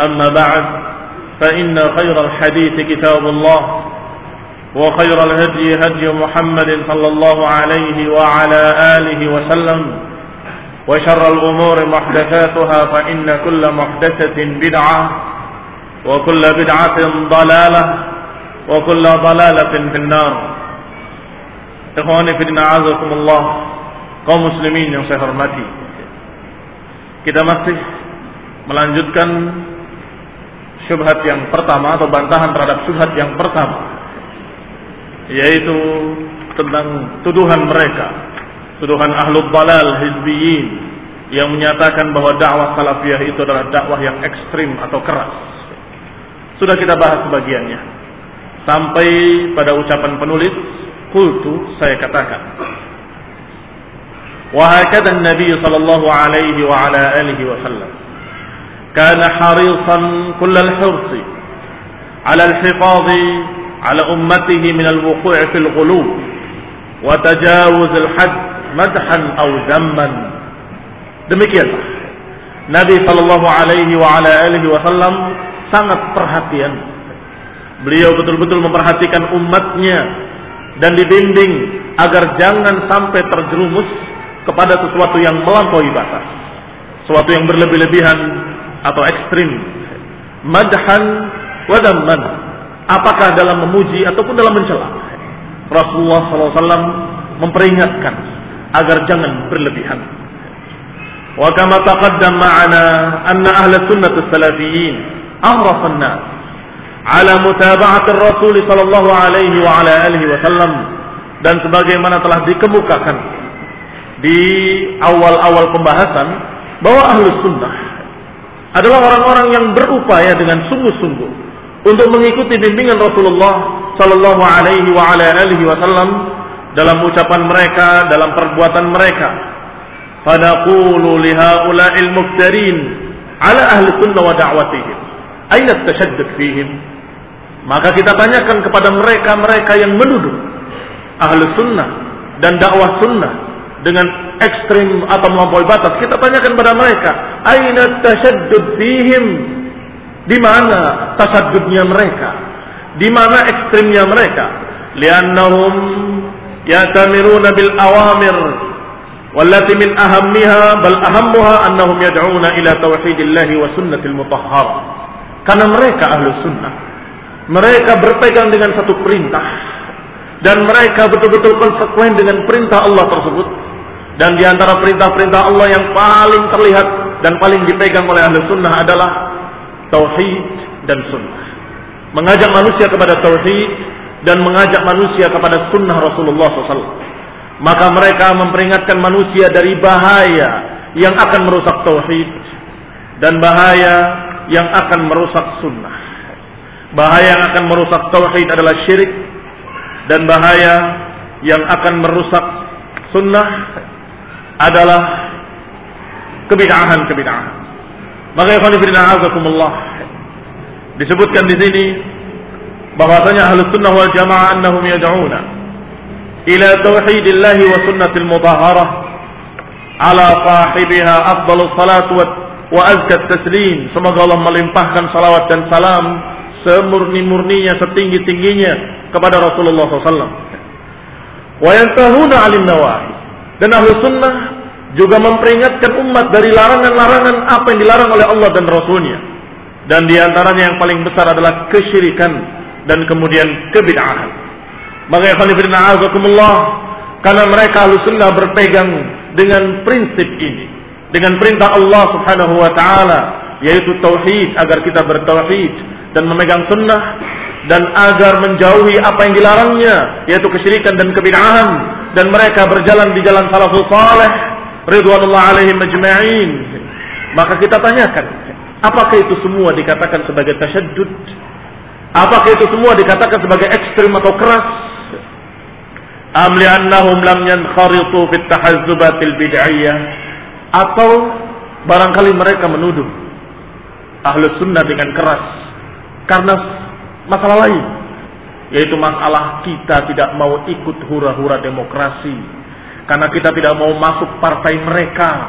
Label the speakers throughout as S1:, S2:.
S1: أما بعد فإن خير الحديث كتاب الله وخير الهدي هدي محمد صلى الله عليه وعلى آله وسلم وشر الأمور محدثاتها فإن كل محدثة بدعة وكل بدعة ضلالة وكل ضلالة في النار. Ikhwani fi din, a'azakumullah, kaum muslimin yang saya hormati. Kita masih melanjutkan syubhat yang pertama atau bantahan terhadap syubhat yang pertama, yaitu tentang tuduhan mereka, tuduhan ahlul dalal hizbiyin yang menyatakan bahwa dakwah salafiyah itu adalah dakwah yang ekstrim atau keras. Sudah kita bahas sebagiannya sampai pada ucapan penulis, qultu, saya katakan, wa hakadha an-nabiy sallallahu alaihi wa ala alihi wa sallam kana harisan kull al-hirs ala al-hifaz ala ummatihi min al-wuqu' fi al-ghuluw wa tajawuz al-hadd madhan aw dhamman. Demikianlah Nabi sallallahu alaihi wa ala alihi wa sallam sangat perhatian. Beliau betul-betul memperhatikan umatnya dan dibimbing agar jangan sampai terjerumus kepada sesuatu yang melampaui batas, sesuatu yang berlebih-lebihan atau ekstrim. Madhan wa dhamman, apakah dalam memuji ataupun dalam mencela. Rasulullah SAW memperingatkan agar jangan berlebihan. Wa kama taqaddam ma'ana anna ahla sunnah as-salafiyyin ahrafan nas ala mutaba'atir Rasul sallallahu alaihi wa ala alihi wasallam, dan sebagaimana telah dikemukakan di awal-awal pembahasan bahwa ahlus sunnah adalah orang-orang yang berupaya dengan sungguh-sungguh untuk mengikuti bimbingan Rasulullah sallallahu alaihi wa ala alihi wasallam dalam ucapan mereka, dalam perbuatan mereka. Fanaqulu li haula'il muftarin ala ahli sunnah wa da'watihim aina tashaddud fihim. Maka kita tanyakan kepada mereka-mereka yang menuduh ahli sunnah dan dakwah sunnah dengan ekstrim atau melampaui batas. Kita tanyakan kepada mereka, aina tashaddud fihim, di mana tasaddudnya mereka, di mana ekstrimnya mereka. Liannahum yatamiruna bil awamir wallati min ahammiha bal ahammuha annahum yad'una ila tauhidillahi wa sunnatil mutahharah. Karena mereka ahli sunnah, mereka berpegang dengan satu perintah dan mereka betul-betul konsekuen dengan perintah Allah tersebut. Dan di antara perintah-perintah Allah yang paling terlihat dan paling dipegang oleh ahli sunnah adalah tauhid dan sunnah. Mengajak manusia kepada tauhid dan mengajak manusia kepada sunnah Rasulullah SAW. Maka mereka memperingatkan manusia dari bahaya yang akan merusak tauhid dan bahaya yang akan merusak sunnah. Bahaya yang akan merusak tauhid adalah syirik, dan bahaya yang akan merusak sunnah adalah kebid'ahan-kebid'ahan. Maka ikhwan fillah azakumullah, disebutkan di sini bahwasanya ahlus sunnah wal jamaah annahum yad'una ila tauhidillahi wa sunnatil mutahharah ala sahibiha afdhalus salatu wa azkat taslim. Semoga Allah melimpahkan salawat dan salam semurni-murninya, setinggi-tingginya kepada Rasulullah SAW. Wa yantahuna 'anil nawahi, dan ahlu sunnah juga memperingatkan umat dari larangan-larangan apa yang dilarang oleh Allah dan Rasulnya. Dan di antaranya yang paling besar adalah kesyirikan dan kemudian kebid'ahan. Maka ikhwan fillah azakumullah, karena mereka ahlu sunnah berpegang dengan prinsip ini, dengan perintah Allah Subhanahu wa taala, yaitu tauhid, agar kita bertauhid dan memegang sunnah, dan agar menjauhi apa yang dilarangnya, yaitu kesyirikan dan kebid'ahan. Dan mereka berjalan di jalan salafus saleh ridwanullah alaihim ajma'in. Maka kita tanyakan, apakah itu semua dikatakan sebagai tasyaddud? Apakah itu semua dikatakan sebagai ekstrim atau keras? Am li'annahum lam yankharitu fit tahazzubatil bid'iyah, atau barangkali mereka menuduh Ahlus Sunnah dengan keras karena masalah lain, yaitu masalah kita tidak mau ikut hura-hura demokrasi, karena kita tidak mau masuk partai mereka,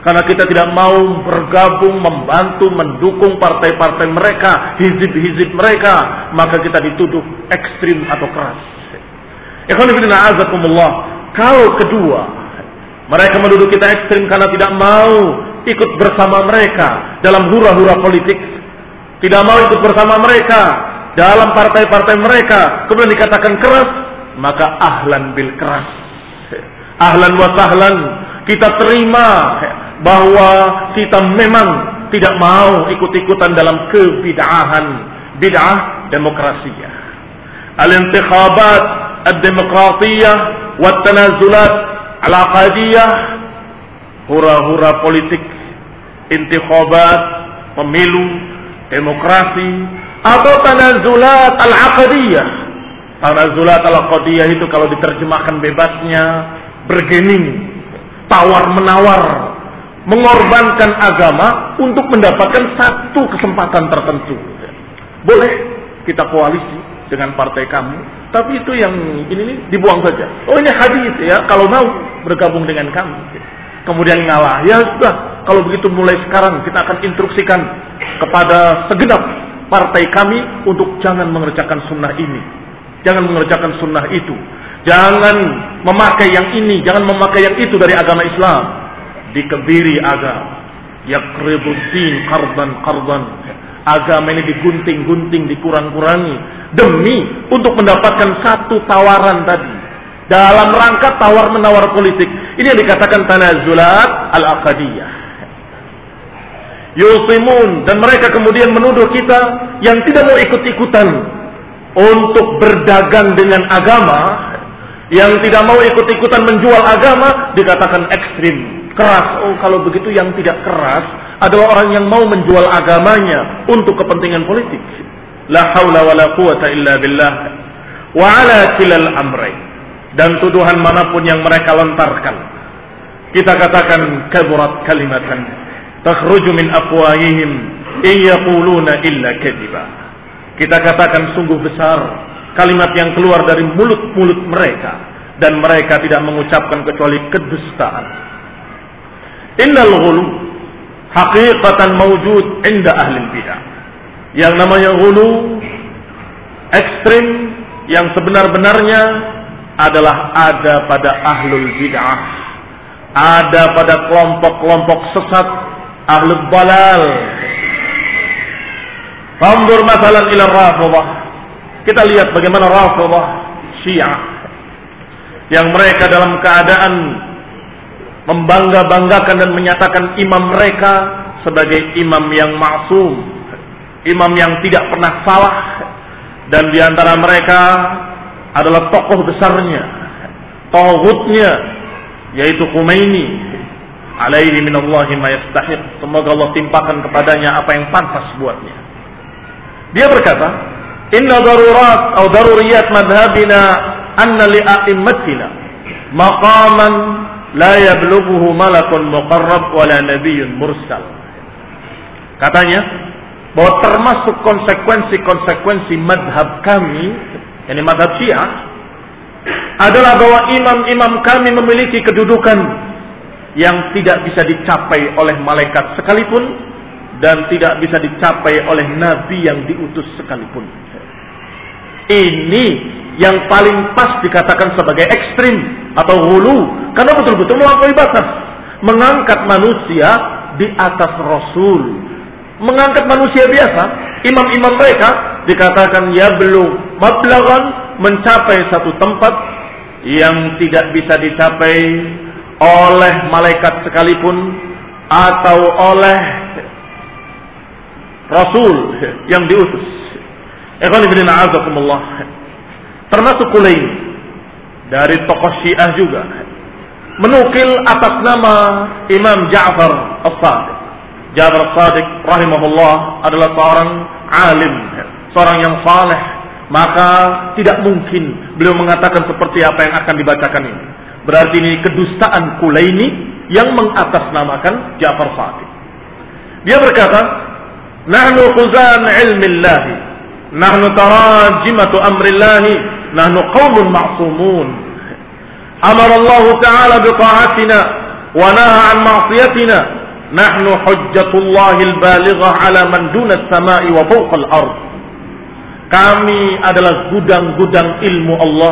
S1: Karena kita tidak mau bergabung, membantu, mendukung partai-partai mereka, hizib-hizib mereka, maka kita dituduh ekstrim atau keras. Ikhwan fillah azakumullah. Kalau kedua, mereka menuduh kita ekstrim karena tidak mau ikut bersama mereka dalam hura-hura politik, tidak mau ikut bersama mereka dalam partai-partai mereka, kemudian dikatakan keras, maka ahlan bil keras, ahlan wa sahlan, kita terima bahwa kita memang tidak mau ikut-ikutan dalam kebid'ahan, bid'ah demokrasiyah, al-intikhabat ad-demokratiyah wa tanazulat al-aqadiyah, hura-hura politik, intikhabat, pemilu, demokrasi, atau tanazulat al-aqadiyah. Tanazulat al-aqadiyah itu kalau diterjemahkan bebasnya bergening, tawar-menawar, mengorbankan agama untuk mendapatkan satu kesempatan tertentu. Boleh kita koalisi dengan partai kamu, tapi itu yang ini dibuang saja. Oh, ini hadis ya, kalau mau bergabung dengan kami. Kemudian ngalah. Ya sudah, kalau begitu mulai sekarang kita akan instruksikan kepada segenap partai kami untuk jangan mengerjakan sunnah ini, jangan mengerjakan sunnah itu, jangan memakai yang ini, jangan memakai yang itu dari agama Islam. Dikebiri agama, yaqribuddin qardan. Agama ini digunting-gunting, dikurang-kurangi demi untuk mendapatkan satu tawaran tadi dalam rangka tawar-menawar politik. Ini yang dikatakan tanazulat al-aqadiyah. Yusimun, dan mereka kemudian menuduh kita yang tidak mau ikut-ikutan untuk berdagang dengan agama, yang tidak mau ikut-ikutan menjual agama, dikatakan ekstrim, keras. Oh, kalau begitu yang tidak keras adalah orang yang mau menjual agamanya untuk kepentingan politik. La haula wala quwata illa billah. Wa ala kilal amrayn, dan tuduhan manapun yang mereka lontarkan, kita katakan kaburat kalimatan takhruju min afwahihim in yaquluna illa kadiba. Kita katakan sungguh besar kalimat yang keluar dari mulut-mulut mereka, dan mereka tidak mengucapkan kecuali kedustaan. Innal ghulu haqiqatan mawjud inda ahli bidah. Yang namanya ghulu, ekstrim, yang sebenar-benarnya adalah ada pada ahlul bid'ah, ada pada kelompok-kelompok sesat, ahlul balal. Fanzur masalan ila Rafidhah. Kita lihat bagaimana Rafidhah Syiah, yang mereka dalam keadaan membangga-banggakan dan menyatakan imam mereka sebagai imam yang maksum, imam yang tidak pernah salah, dan di antara mereka adalah tokoh besarnya, tauhidnya, yaitu Khomeini, alaihi minallahi ma yastahiq, semoga Allah timpakan kepadanya apa yang pantas buatnya. Dia berkata, inna darurat atau daruriyat madhabina anna li a'immatina maqaman la yablughuhu malakun muqarrab wala nabiyyun mursal. Katanya bahwa termasuk konsekuensi madhab kami, yakni madhab Syiah, adalah bahwa imam-imam kami memiliki kedudukan yang tidak bisa dicapai oleh malaikat sekalipun, dan tidak bisa dicapai oleh nabi yang diutus sekalipun. Ini yang paling pas dikatakan sebagai ekstrim atau ghulu, karena betul-betul melampaui batas, mengangkat manusia di atas Rasul, mengangkat manusia biasa. Imam-imam mereka dikatakan ya belum mablaghan, mencapai satu tempat yang tidak bisa dicapai oleh malaikat sekalipun atau oleh Rasul yang diutus. Ikhwan fillah azakumullah. Termasuk Kulaini dari tokoh Syiah juga menukil atas nama Imam Ja'far As-Shadiq. Ja'far As-Shadiq rahimahullah adalah seorang alim, seorang yang saleh, maka tidak mungkin beliau mengatakan seperti apa yang akan dibacakan ini. Berarti ini kedustaan Kulaini yang mengatasnamakan Ja'far As-Shadiq. Dia berkata, nahnu khuzan ilmillahi, nahnu tarajimatu amrillahi, nahnu qaumun ma'sumun. Amara Allah Ta'ala bi ta'atina wa naha an ma'siyatina nahnu hujjatullahil balighah ala man dunas samai wa fawqal ard. Kami adalah gudang-gudang ilmu Allah.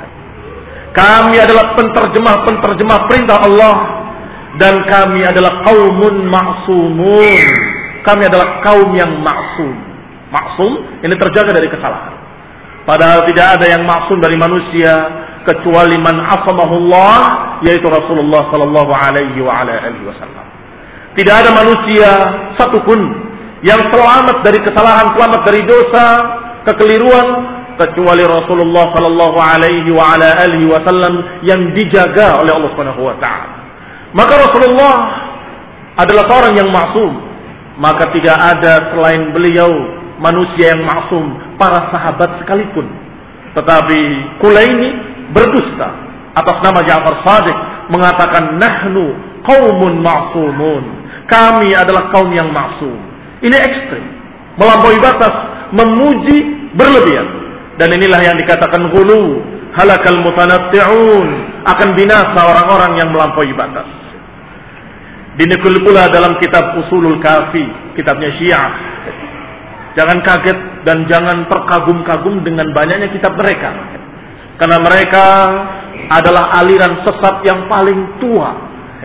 S1: Kami adalah penterjemah-penterjemah perintah Allah. Dan kami adalah qaumun ma'sumun. Kami adalah kaum yang maksum. Maksum ini terjaga dari kesalahan. Padahal tidak ada yang maksum dari manusia kecuali man asamahullah, yaitu Rasulullah sallallahu alaihi wasallam. Tidak ada manusia satupun yang selamat dari kesalahan, selamat dari dosa, kekeliruan, kecuali Rasulullah sallallahu alaihi wasallam yang dijaga oleh Allah Subhanahu wa taala. Maka Rasulullah adalah seorang yang maksum. Maka tidak ada selain beliau manusia yang maksum, para sahabat sekalipun. Tetapi Kulaini berdusta atas nama Ja'far Shadiq, mengatakan nahnu qaumun ma'sumun. Kami adalah kaum yang maksum. Ini ekstrim, melampaui batas, memuji berlebihan. Dan inilah yang dikatakan ghulu, halakal mutanatti'un, akan binasa orang-orang yang melampaui batas. Dinukil pula dalam kitab Usulul Kafi, kitabnya Syiah. Jangan kaget dan jangan terkagum-kagum dengan banyaknya kitab mereka. Karena mereka adalah aliran sesat yang paling tua.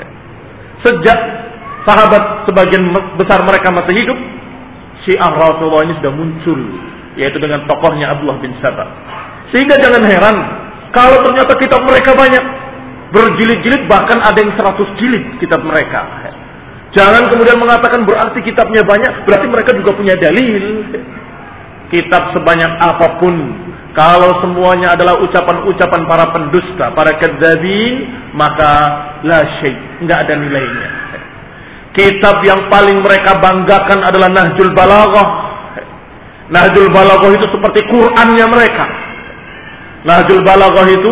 S1: Sejak sahabat sebagian besar mereka masih hidup, Syiah Rafidhah ini sudah muncul, yaitu dengan tokohnya Abdullah bin Saba. Sehingga jangan heran kalau ternyata kitab mereka banyak, berjilid-jilid, bahkan ada yang 100 jilid kitab mereka. Jangan kemudian mengatakan berarti kitabnya banyak, berarti mereka juga punya dalil. Kitab sebanyak apapun, kalau semuanya adalah ucapan-ucapan para pendusta, para kadzabin, maka la syai', enggak ada nilainya. Kitab yang paling mereka banggakan adalah Nahjul Balaghah. Nahjul Balaghah itu seperti Qur'annya mereka. Nahjul Balaghah itu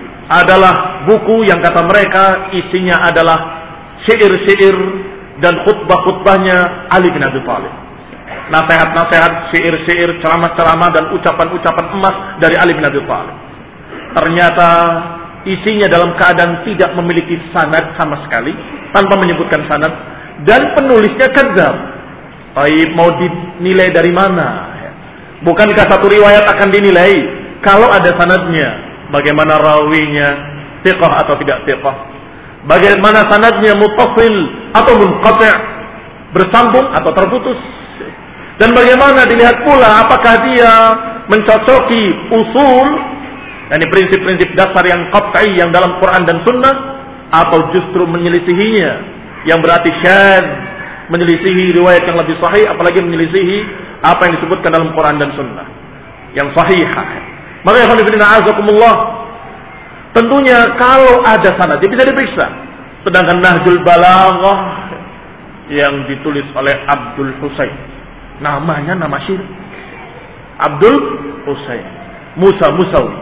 S1: adalah buku yang kata mereka isinya adalah syair-syair dan khutbah-khutbahnya Ali bin Abi Thalib. Nasihat-nasihat, syair-syair, ceramah-ceramah dan ucapan-ucapan emas dari Ali bin Abi Thalib. Ternyata isinya dalam keadaan tidak memiliki sanad sama sekali, tanpa menyebutkan sanad, dan penulisnya kadzab. Baik, mau dinilai dari mana? Bukankah satu riwayat akan dinilai kalau ada sanadnya? Bagaimana rawinya, thiqah atau tidak thiqah? Bagaimana sanadnya, muttasil atau munqati', bersambung atau terputus? Dan bagaimana dilihat pula apakah dia mencocoki usul, yakni prinsip-prinsip dasar yang qat'i yang dalam Quran dan Sunnah, atau justru menyelisihinya, yang berarti syadz, menyelisihi riwayat yang lebih sahih, apalagi menyelisihi apa yang disebutkan dalam Quran dan Sunnah yang sahihah. Maka ya azakumullah, tentunya kalau ada sanad dia bisa diperiksa. Sedangkan Nahjul Balaghah yang ditulis oleh Abdul Husain, namanya nama syirik, Abdul Husain Musawi.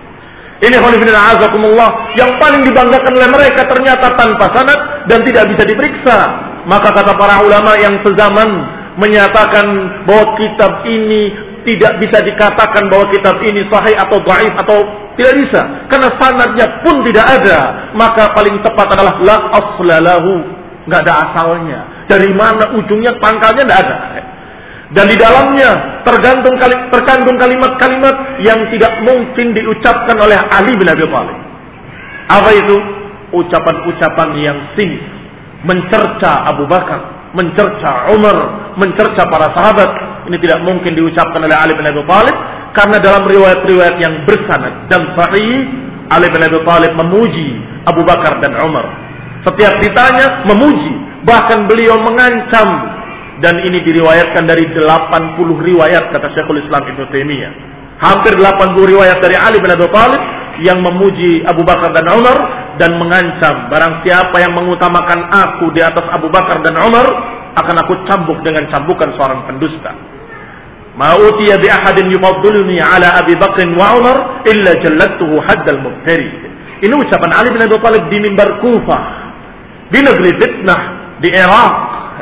S1: Ini azakumullah yang paling dibanggakan oleh mereka, ternyata tanpa sanad dan tidak bisa diperiksa. Maka kata para ulama yang sezaman menyatakan bahwa kitab ini tidak bisa dikatakan bahwa kitab ini sahih atau dhaif atau tidak bisa, karena sanadnya pun tidak ada. Maka paling tepat adalah la aslalahu, nggak ada asalnya. Dari mana ujungnya, pangkalnya nggak ada. Dan di dalamnya terkandung kalimat-kalimat yang tidak mungkin diucapkan oleh Ali bin Abi Thalib. Apa itu? Ucapan-ucapan yang sinis, mencerca Abu Bakar, mencerca Umar, mencerca para sahabat. Ini tidak mungkin diucapkan oleh Ali bin Abi Thalib, karena dalam riwayat-riwayat yang bersanad dan sahih, Ali bin Abi Thalib memuji Abu Bakar dan Umar. Setiap ditanya memuji, bahkan beliau mengancam. Dan ini diriwayatkan dari 80 riwayat, kata Syekhul Islam Ibnu Taimiyah. Hampir 80 riwayat dari Ali bin Abi Thalib yang memuji Abu Bakar dan Umar dan mengancam, barang siapa yang mengutamakan aku di atas Abu Bakar dan Umar, akan aku cambuk dengan cambukan seorang pendusta. Ma utiya bi ahadin yufaddiluni ala Abi Bakr wa Umar illa jallattuhu haddal mubtari. Ini ucapan Ali bin Abi Thalib di mimbar Kufah, di negeri fitnah, di Irak.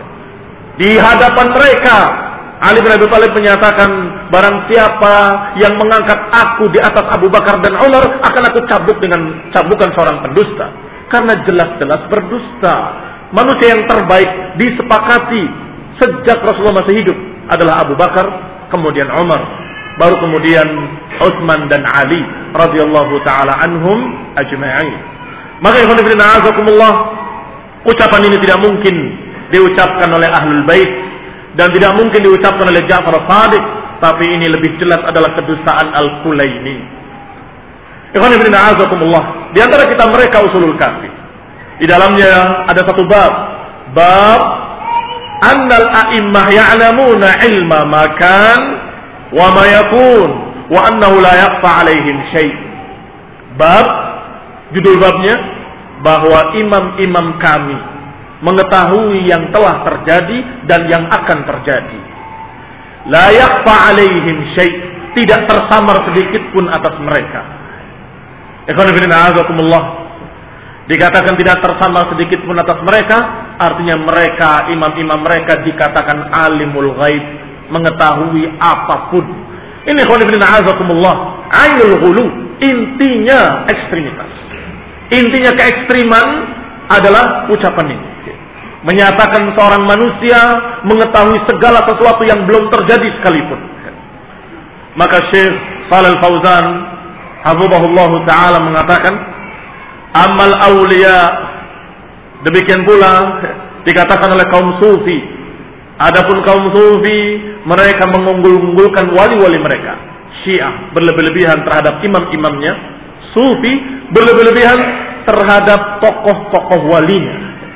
S1: Di hadapan mereka, Ali bin Abi Thalib menyatakan, barang siapa yang mengangkat aku di atas Abu Bakar dan Umar, akan aku cabuk dengan cabukan seorang pendusta. Karena jelas-jelas berdusta. manusia yang terbaik disepakati sejak Rasulullah masih hidup adalah Abu Bakar, kemudian Umar, baru kemudian Utsman dan Ali radhiyallahu taala anhum ajma'in. Maka ikhwan fillah azakumullah, ucapan ini tidak mungkin diucapkan oleh Ahlul Bait dan tidak mungkin diucapkan oleh Ja'far Shadiq, tapi ini lebih jelas adalah kedustaan Al-Kulaini. Ikhwan fillah azakumullah, di antara kita mereka usulul kafi. Di dalamnya ada satu bab annal a'immah ya'lamuna ilma ma kan wa ma yakun wa annahu la yakhfa 'alaihim syai'. Bab, judul babnya, bahwa imam-imam kami mengetahui yang telah terjadi dan yang akan terjadi. La yakhfa 'alaihim syai', tidak tersamar sedikit pun atas mereka. Ikhwan fillah azakumullah, dikatakan tidak tersamar sedikit pun atas mereka, artinya mereka, imam-imam mereka dikatakan alimul ghaib, mengetahui apapun. Ini khonifidina azakumullah, ainul ghulu, intinya ekstremitas. Intinya keekstriman adalah ucapan ini. Menyatakan seorang manusia mengetahui segala sesuatu yang belum terjadi sekalipun. Maka Syekh Shalal Fauzan hafizahullah taala mengatakan, amal aulia, demikian pula dikatakan oleh kaum sufi. Adapun kaum sufi, mereka mengunggul-unggulkan wali-wali mereka. Syiah berlebih-lebihan terhadap imam-imamnya, sufi berlebih-lebihan terhadap tokoh-tokoh walinya.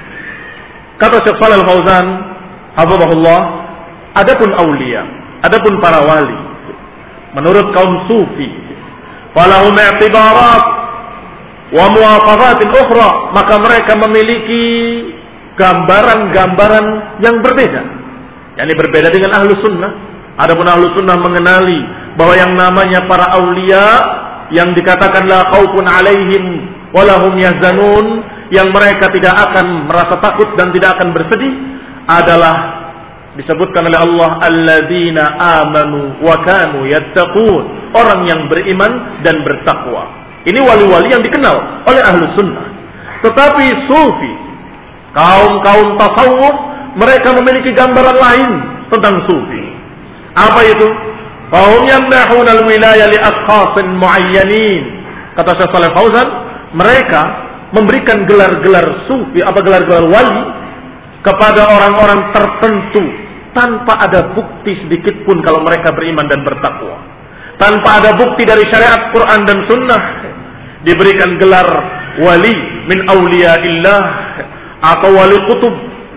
S1: Kata Syekh Shalal Fauzan hafizahullah, adapun aulia, adapun para wali, menurut kaum sufi, falahum i'tibarat wa muwafafatin ukhra, maka mereka memiliki gambaran-gambaran yang berbeda. Yani berbeda dengan ahlu sunnah. Adapun ahlu sunnah mengenali bahwa yang namanya para aulia, yang dikatakan la khaufun alaihim wa lahum yahzanun, yang mereka tidak akan merasa takut dan tidak akan bersedih, adalah disebutkan oleh Allah alladzina amanu wa kanu yattaqun, orang yang beriman dan bertakwa. Ini wali-wali yang dikenal oleh ahlu sunnah. Tetapi sufi, kaum-kaum tasawuf, mereka memiliki gambaran lain tentang sufi. Apa itu? Fahum yamnahun al-wilayah li ashkhasin muayyanin. Kata Syekh Shalal Fauzan, mereka memberikan gelar-gelar sufi, apa gelar-gelar wali, kepada orang-orang tertentu tanpa ada bukti sedikit pun kalau mereka beriman dan bertakwa. Tanpa ada bukti dari syariat Quran dan sunnah, diberikan gelar wali min awliyaillah, atau wali kutub,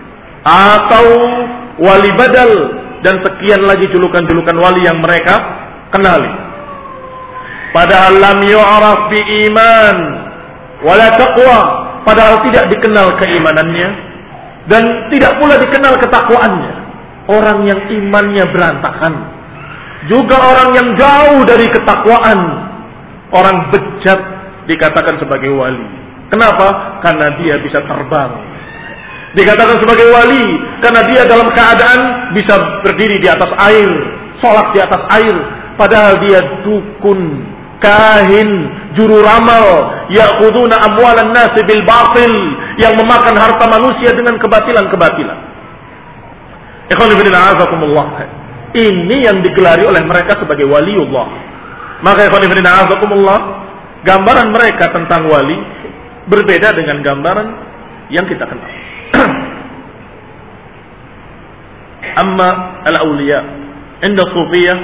S1: atau wali badal, dan sekian lagi julukan-julukan wali yang mereka kenali. Padahal lam yu'raf bi iman wala taqwa, padahal tidak dikenal keimanannya dan tidak pula dikenal ketakwaannya. Orang yang imannya berantakan, juga orang yang jauh dari ketakwaan, orang bejat dikatakan sebagai wali. Kenapa? Karena dia bisa terbang. Dikatakan sebagai wali karena dia dalam keadaan bisa berdiri di atas air, sholat di atas air, padahal dia dukun, kahin, juru ramal, ya'khuduna amwalan nasi bil batil, yang memakan harta manusia dengan kebatilan-kebatilan. Ikhwan fillah azakumullah, ini yang digelari oleh mereka sebagai waliullah. Maka ikhwan fillah azakumullah, gambaran mereka tentang wali berbeda dengan gambaran yang kita kenal. Amma al-awliya inda sufiyah,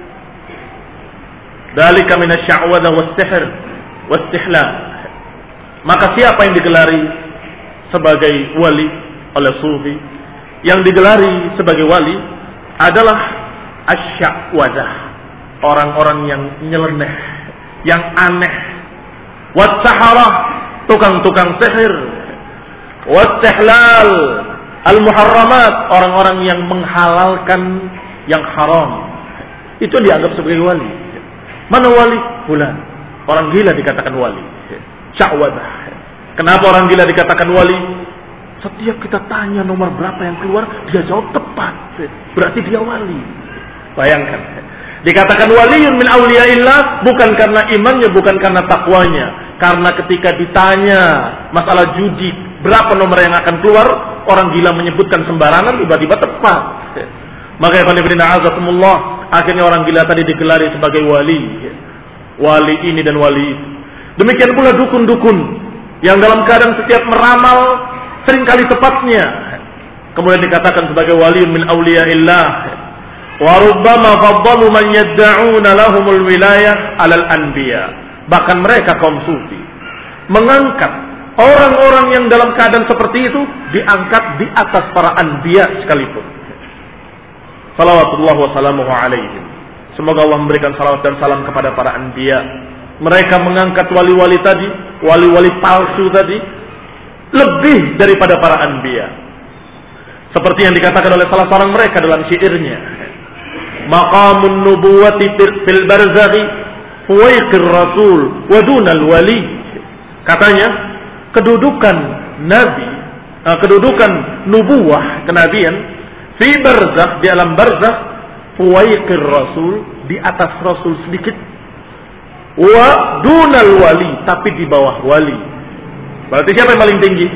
S1: dalika min asy-sya'wadha was-sihr was-istihlal. Maka siapa yang digelari sebagai wali oleh sufi? Yang digelari sebagai wali adalah asy-sya'wadha, orang-orang yang nyeleneh, yang aneh, was-saharah, tukang-tukang sihir, was-istihlal, al-muharramat, orang-orang yang menghalalkan yang haram. Itu dianggap sebagai wali. Mana wali? Fulan. Orang gila dikatakan wali. Sya'wadah. Kenapa orang gila dikatakan wali? Setiap kita tanya nomor berapa yang keluar, dia jawab tepat. Berarti dia wali. Bayangkan. Dikatakan waliyun min awliyaillah bukan karena imannya, bukan karena takwanya. Karena ketika ditanya masalah judi, berapa nomor yang akan keluar, orang gila menyebutkan sembarangan tiba-tiba tepat. Maka akhirnya orang gila tadi digelari sebagai wali. Wali ini dan wali itu. Demikian pula dukun-dukun yang dalam keadaan setiap meramal seringkali tepatnya. Kemudian dikatakan sebagai wali min awliyaillah. Wa rubbama faddalu man yad'una lahumul wilayah 'alal anbiya. Bahkan mereka kaum sufi mengangkat orang-orang yang dalam keadaan seperti itu diangkat di atas para anbiya sekalipun. Salawatullah wa salamuhu alaihim. Semoga Allah memberikan salawat dan salam kepada para anbiya. Mereka mengangkat wali-wali tadi, wali-wali palsu tadi, lebih daripada para anbiya. Seperti yang dikatakan oleh salah seorang mereka dalam syairnya. Maqamun nubuwati fil barzakhi fuwaiqir rasul wa dunal wali. Katanya, kedudukan nabi, kedudukan nubuwah, kenabian, fi barzakh, di alam barzakh, fuwaiqir rasul, di atas rasul sedikit, wa dunal wali, tapi di bawah wali. Berarti siapa yang paling tinggi?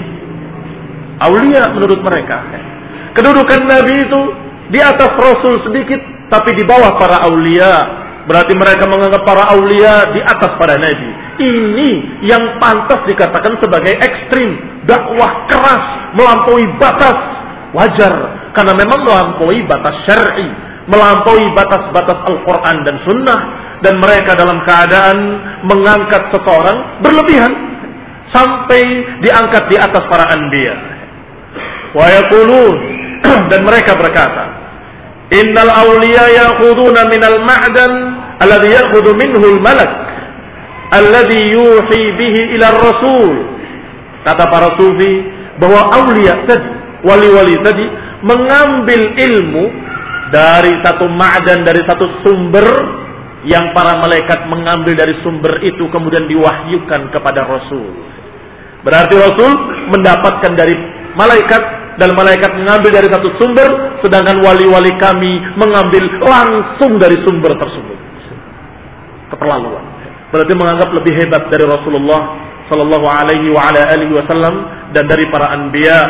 S1: Aulia menurut mereka. Kedudukan nabi itu di atas rasul sedikit, tapi di bawah para aulia. Berarti mereka menganggap para aulia di atas para nabi. Ini yang pantas dikatakan sebagai ekstrim, dakwah keras, melampaui batas. Wajar, karena memang melampaui batas syar'i, melampaui batas-batas Al-Quran dan Sunnah, dan mereka dalam keadaan mengangkat seseorang berlebihan sampai diangkat di atas para anbiya. Wa yaqulun, dan mereka berkata, innal awliya ya'khuduna minal ma'dan alladhi ya'khudhu minhu al-malak alladhi yuhi bihi ila ar-rasul. Kata para sufi bahwa aulia tadi, wali-wali tadi mengambil ilmu dari satu ma'dan, dari satu sumber yang para malaikat mengambil dari sumber itu kemudian diwahyukan kepada Rasul. Berarti Rasul mendapatkan dari malaikat dan malaikat mengambil dari satu sumber, sedangkan wali-wali kami mengambil langsung dari sumber tersebut. Keterlaluan. Berarti menganggap lebih hebat dari Rasulullah sallallahu alaihi wa ala alihi wasallam dan dari para anbiya.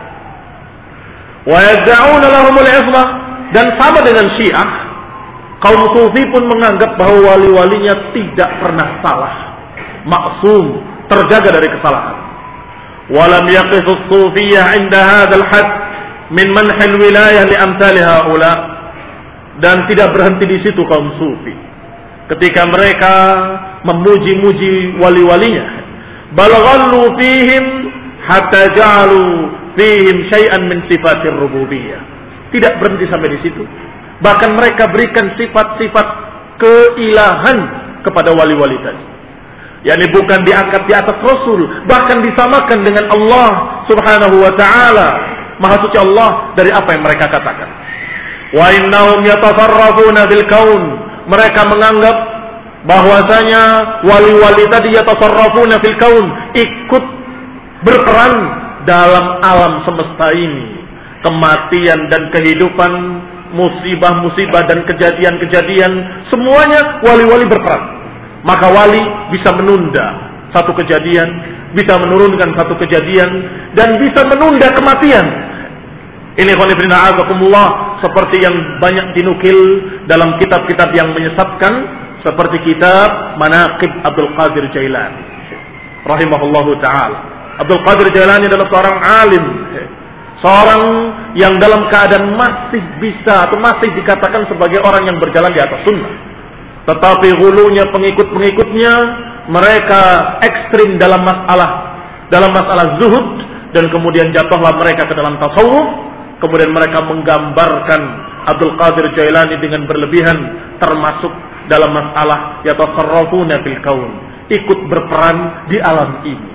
S1: Wa yad'una lahumul ismah, dan sama dengan Syiah, kaum sufi pun menganggap bahwa wali-walinya tidak pernah salah, maksum, terjaga dari kesalahan. Walam yaqif as-sufiyyah 'inda hadzal hadd min manhil wilayah li amsali haula, dan tidak berhenti di situ kaum sufi ketika mereka memuji-muji wali-walinya, bal ghallu fihim hatta ja'alu fihim syai'an min sifatir rububiyyah. Tidak berhenti sampai di situ, bahkan mereka berikan sifat-sifat keilahan kepada wali-wali tadi. Yani bukan diangkat di atas Rasul, bahkan disamakan dengan Allah Subhanahu wa ta'ala. Maha suci Allah dari apa yang mereka katakan. Wa innahum yatasarrafuna bil kaun. Mereka menganggap bahwasanya wali-wali tadi yatasarrafuna fil kaun, ikut berperan dalam alam semesta ini. Kematian dan kehidupan, musibah-musibah dan kejadian-kejadian, semuanya wali-wali berperan. Maka wali bisa menunda satu kejadian, bisa menurunkan satu kejadian, dan bisa menunda kematian. Ini khonifrina azakumullah, seperti yang banyak dinukil dalam kitab-kitab yang menyesatkan, seperti kitab Manaqib Abdul Qadir Jailani rahimahullahu ta'ala. Abdul Qadir Jailani adalah seorang alim, seorang yang dalam keadaan masih bisa atau masih dikatakan sebagai orang yang berjalan di atas sunnah. Tetapi hulunya pengikut-pengikutnya, mereka ekstrim dalam masalah zuhud, dan kemudian jatuhlah mereka ke dalam tasawuf. Kemudian mereka menggambarkan Abdul Qadir Jailani dengan berlebihan, termasuk dalam masalah yatasarrafuna fil kaun, ikut berperan di alam ini.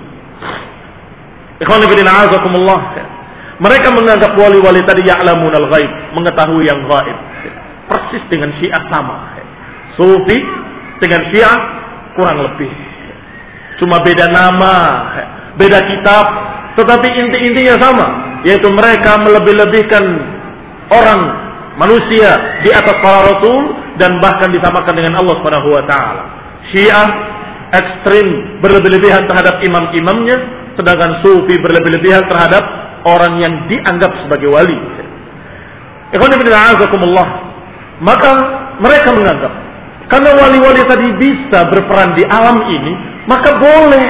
S1: Ikhwan fillah azakumullah. Mereka menganggap wali-wali tadi ya'lamunal ghaib, mengetahui yang gaib. Persis dengan Syiah sama. Sufi dengan Syiah kurang lebih. Cuma beda nama, beda kitab, tetapi inti-intinya sama, yaitu mereka melebih-lebihkan orang, manusia di atas para rasul, dan bahkan disamakan dengan Allah Subhanahu wa taala. Syiah ekstrim berlebih-lebihan terhadap imam-imamnya, sedangkan Sufi berlebih-lebihan terhadap orang yang dianggap sebagai wali. Ikhwan fillah azakumullah. Maka mereka menganggap karena wali-wali tadi bisa berperan di alam ini, maka boleh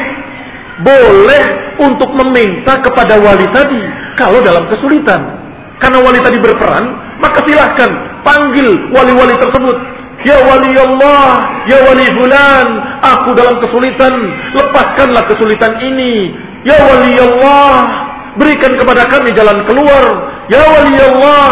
S1: untuk meminta kepada wali tadi kalau dalam kesulitan. Karena wali tadi berperan, maka silahkan panggil wali-wali tersebut. Ya wali Allah, ya wali fulan, aku dalam kesulitan, lepaskanlah kesulitan ini. Ya wali Allah, berikan kepada kami jalan keluar. Ya wali Allah,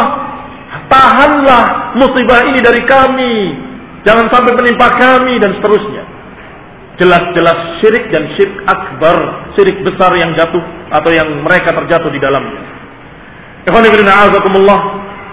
S1: tahanlah musibah ini dari kami, jangan sampai menimpa kami, dan seterusnya. Jelas-jelas syirik dan syirik akbar, syirik besar yang jatuh atau yang mereka terjatuh di dalamnya. Ikhwan fillah a'azakumullah.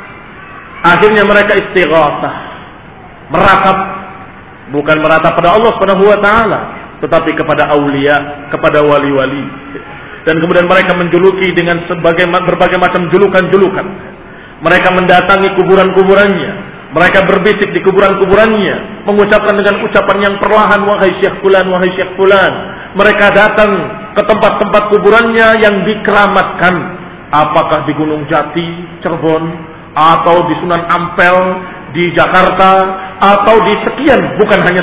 S1: Akhirnya mereka istighatsah, meratap, bukan meratap pada Allah Subhanahu wa taala, tetapi kepada aulia, kepada wali-wali. Dan kemudian mereka menjuluki dengan berbagai macam julukan-julukan. Mereka mendatangi kuburan-kuburannya, mereka berbisik di kuburan-kuburannya, mengucapkan dengan ucapan yang perlahan, wahai Syekh fulan, wahai Syekh fulan. Mereka datang ke tempat-tempat kuburannya yang dikeramatkan, apakah di Gunung Jati, Cirebon, atau di Sunan Ampel, di Jakarta, atau di sekian, bukan hanya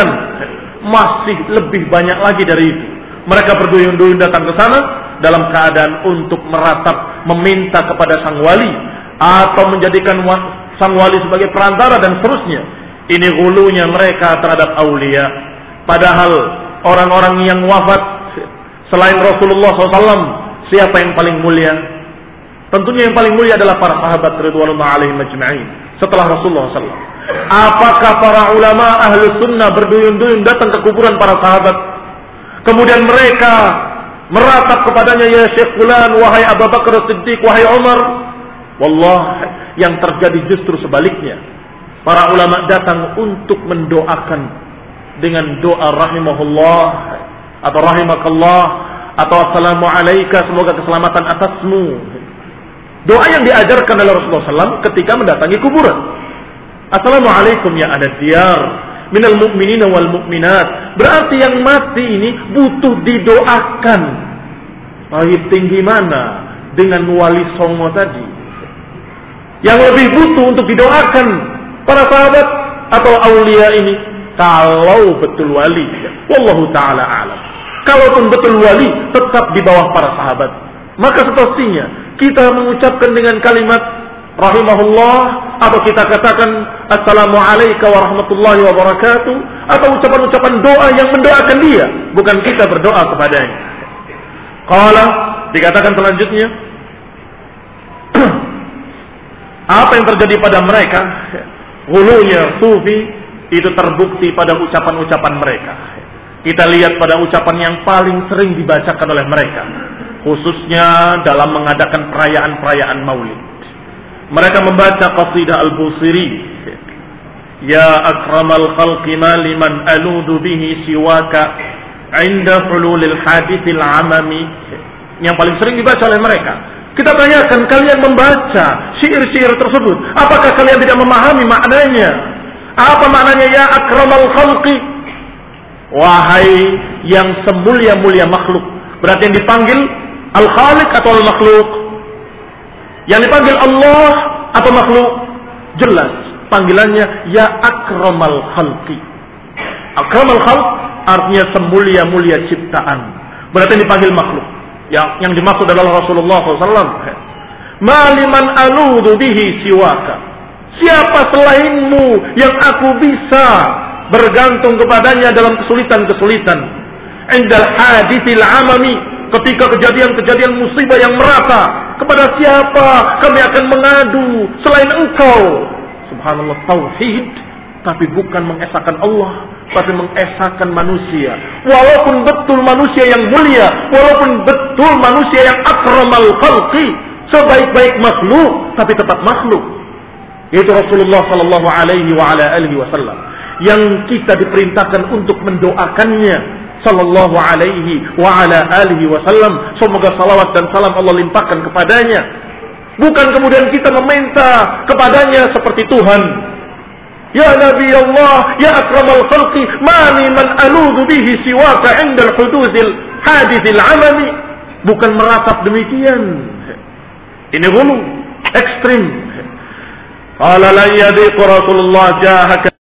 S1: 9, masih lebih banyak lagi dari itu. Mereka berduyun-duyun datang ke sana dalam keadaan untuk meratap, meminta kepada sang wali, atau menjadikan sang wali sebagai perantara dan seterusnya. Ini hulunya mereka terhadap aulia. Padahal orang-orang yang wafat selain Rasulullah SAW, siapa yang paling mulia? Tentunya yang paling mulia adalah para sahabat ridwanullah alaihim ajma'in setelah Rasulullah SAW. Apakah para ulama ahli sunnah berduyun-duyun datang ke kuburan para sahabat, kemudian mereka meratap kepadanya, ya Syekh fulan, wahai Abu Bakar Siddiq, wahai Umar? Wallah, yang terjadi justru sebaliknya. Para ulama datang untuk mendoakan dengan doa rahimahullah, atau rahimakallah, atau assalamu alayka, semoga keselamatan atasmu. Doa yang diajarkan oleh Rasulullah SAW ketika mendatangi kuburan. Assalamualaikum ya ahla diyar minal mu'minina wal mu'minat. Berarti yang mati ini butuh didoakan. Lebih tinggi mana dengan wali songo tadi? Yang lebih butuh untuk didoakan para sahabat atau aulia ini, kalau betul wali. Wallahu ta'ala a'lam. Kalaupun betul wali, tetap di bawah para sahabat. Maka semestinya kita mengucapkan dengan kalimat rahimahullah, atau kita katakan assalamu alayka warahmatullahi wabarakatuh, atau ucapan-ucapan doa yang mendoakan dia, bukan kita berdoa kepadanya. Qala, dikatakan selanjutnya, apa yang terjadi pada mereka, hulunya sufi, itu terbukti pada ucapan-ucapan mereka. Kita lihat pada ucapan yang paling sering dibacakan oleh mereka, khususnya dalam mengadakan perayaan-perayaan maulid. Mereka membaca qasidah Al-Busiri, ya akramal khalqi ma liman aludu bihi siwaka inda hululil hadithil amami, yang paling sering dibaca oleh mereka. Kita tanyakan, kalian membaca syair-syair tersebut, apakah kalian tidak memahami maknanya? Apa maknanya ya akramal khalqi? Wahai yang semulia-mulia makhluk. Berarti yang dipanggil Al-Khaliq atau Al-Makhluk? Yang dipanggil Allah atau makhluk? Jelas panggilannya ya akramal khalqi. Akramal khalq artinya semulia-mulia ciptaan. Berarti yang dipanggil makhluk. Yang dimaksud adalah Rasulullah SAW. Maliman aludu bihi siwaka. Siapa selainmu yang aku bisa bergantung kepadanya dalam kesulitan-kesulitan? Indal hadithil amami, ketika kejadian-kejadian musibah yang merata, kepada siapa kami akan mengadu selain engkau? Subhanallah, tauhid, tapi bukan mengesahkan Allah, tapi mengesahkan manusia. Walaupun betul manusia yang mulia, walaupun betul manusia yang akramal khalqi, sebaik-baik makhluk, tapi tetap makhluk. Yaitu Rasulullah sallallahu alaihi wasallam, yang kita diperintahkan untuk mendoakannya sallallahu alaihi wasallam, semoga salawat dan salam Allah limpahkan kepadanya. Bukan kemudian kita meminta kepadanya seperti Tuhan. Ya Nabi Allah, ya akramal khalqi, mani man aludu bihi siwaka indal hududil hadithil amami. Bukan meratap demikian. Ini ghulu, ekstrim. Qala la yadiqu Rasulullah jahaka